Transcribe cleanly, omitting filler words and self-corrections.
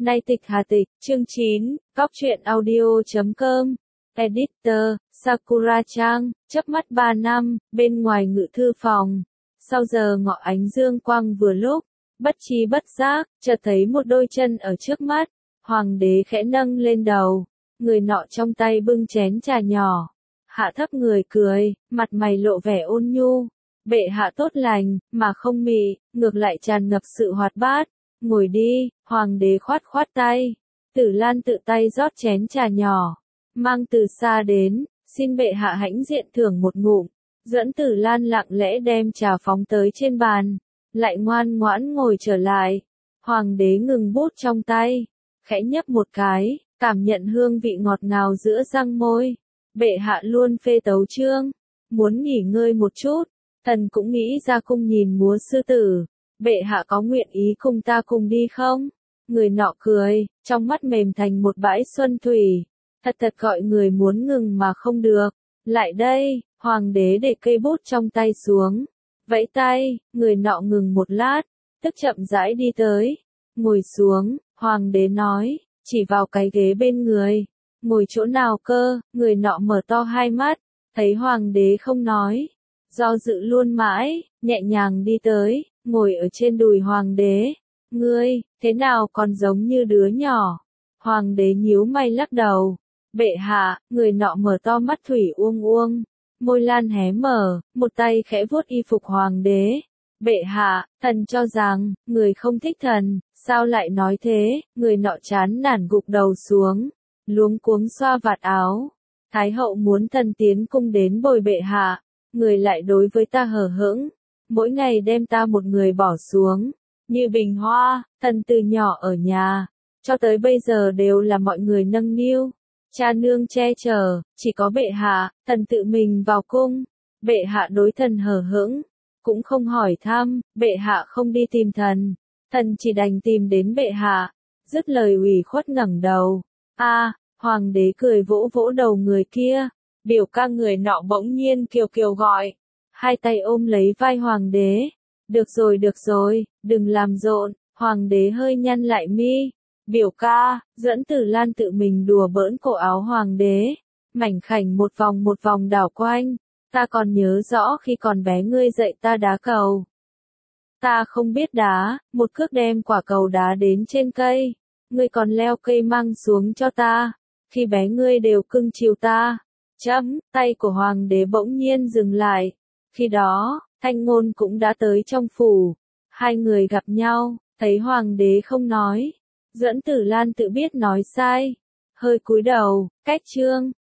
Nay tịch Hà Tịch, chương 9, Cóc truyện audio.com, Editor, Sakura-chan, chớp mắt 3 năm, bên ngoài ngự thư phòng. Sau giờ ngọ ánh dương quang vừa lúc, bất tri bất giác, chợt thấy một đôi chân ở trước mắt. Hoàng đế khẽ nâng lên đầu, người nọ trong tay bưng chén trà nhỏ. Hạ thấp người cười, mặt mày lộ vẻ ôn nhu. Bệ hạ tốt lành, mà không mị, ngược lại tràn ngập sự hoạt bát. Ngồi đi, hoàng đế khoát khoát tay. Tử Lan tự tay rót chén trà nhỏ, mang từ xa đến, xin bệ hạ hãnh diện thưởng một ngụm. Dẫn Tử Lan lặng lẽ đem trà phóng tới trên bàn, lại ngoan ngoãn ngồi trở lại. Hoàng đế ngừng bút trong tay, khẽ nhấp một cái, cảm nhận hương vị ngọt ngào giữa răng môi. Bệ hạ luôn phê tấu chương, muốn nghỉ ngơi một chút, thần cũng nghĩ ra cung nhìn múa sư tử. Bệ hạ có nguyện ý cùng ta cùng đi không? Người nọ cười, trong mắt mềm thành một bãi xuân thủy. Thật thật gọi người muốn ngừng mà không được. Lại đây, hoàng đế để cây bút trong tay xuống. Vẫy tay, người nọ ngừng một lát, tức chậm rãi đi tới. Ngồi xuống, hoàng đế nói, chỉ vào cái ghế bên người. Ngồi chỗ nào cơ? Người nọ mở to hai mắt, thấy hoàng đế không nói. Do dự luôn mãi, nhẹ nhàng đi tới, ngồi ở trên đùi hoàng đế. Ngươi, thế nào còn giống như đứa nhỏ? Hoàng đế nhíu mày lắc đầu. Bệ hạ, người nọ mở to mắt thủy uông uông, môi lan hé mở, một tay khẽ vuốt y phục hoàng đế. Bệ hạ, thần cho rằng, người không thích thần, sao lại nói thế? Người nọ chán nản gục đầu xuống, luống cuống xoa vạt áo. Thái hậu muốn thần tiến cung đến bồi bệ hạ, người lại đối với ta hờ hững, mỗi ngày đem ta một người bỏ xuống, như bình hoa. Thần từ nhỏ ở nhà, cho tới bây giờ đều là mọi người nâng niu, cha nương che chở, chỉ có bệ hạ, thần tự mình vào cung. Bệ hạ đối thần hờ hững, cũng không hỏi thăm, bệ hạ không đi tìm thần, thần chỉ đành tìm đến bệ hạ. Dứt lời ủy khuất ngẩng đầu. Hoàng đế cười vỗ vỗ đầu người kia. Biểu ca. Người nọ bỗng nhiên kiều kiều gọi, hai tay ôm lấy vai hoàng đế. Được rồi, đừng làm rộn. Hoàng đế hơi nhăn lại mi. Biểu ca. Dẫn Tử Lan tự mình đùa bỡn cổ áo hoàng đế, mảnh khảnh một vòng đảo quanh. Ta còn nhớ rõ khi còn bé ngươi dạy ta đá cầu. Ta không biết đá, một cước đem quả cầu đá đến trên cây. Ngươi còn leo cây mang xuống cho ta. Khi bé ngươi đều cưng chiều ta. Tay của hoàng đế bỗng nhiên dừng lại. Khi đó, Thanh Ngôn cũng đã tới trong phủ. Hai người gặp nhau, thấy hoàng đế không nói. Dẫn Tử Lan tự biết nói sai, hơi cúi đầu. Cách chương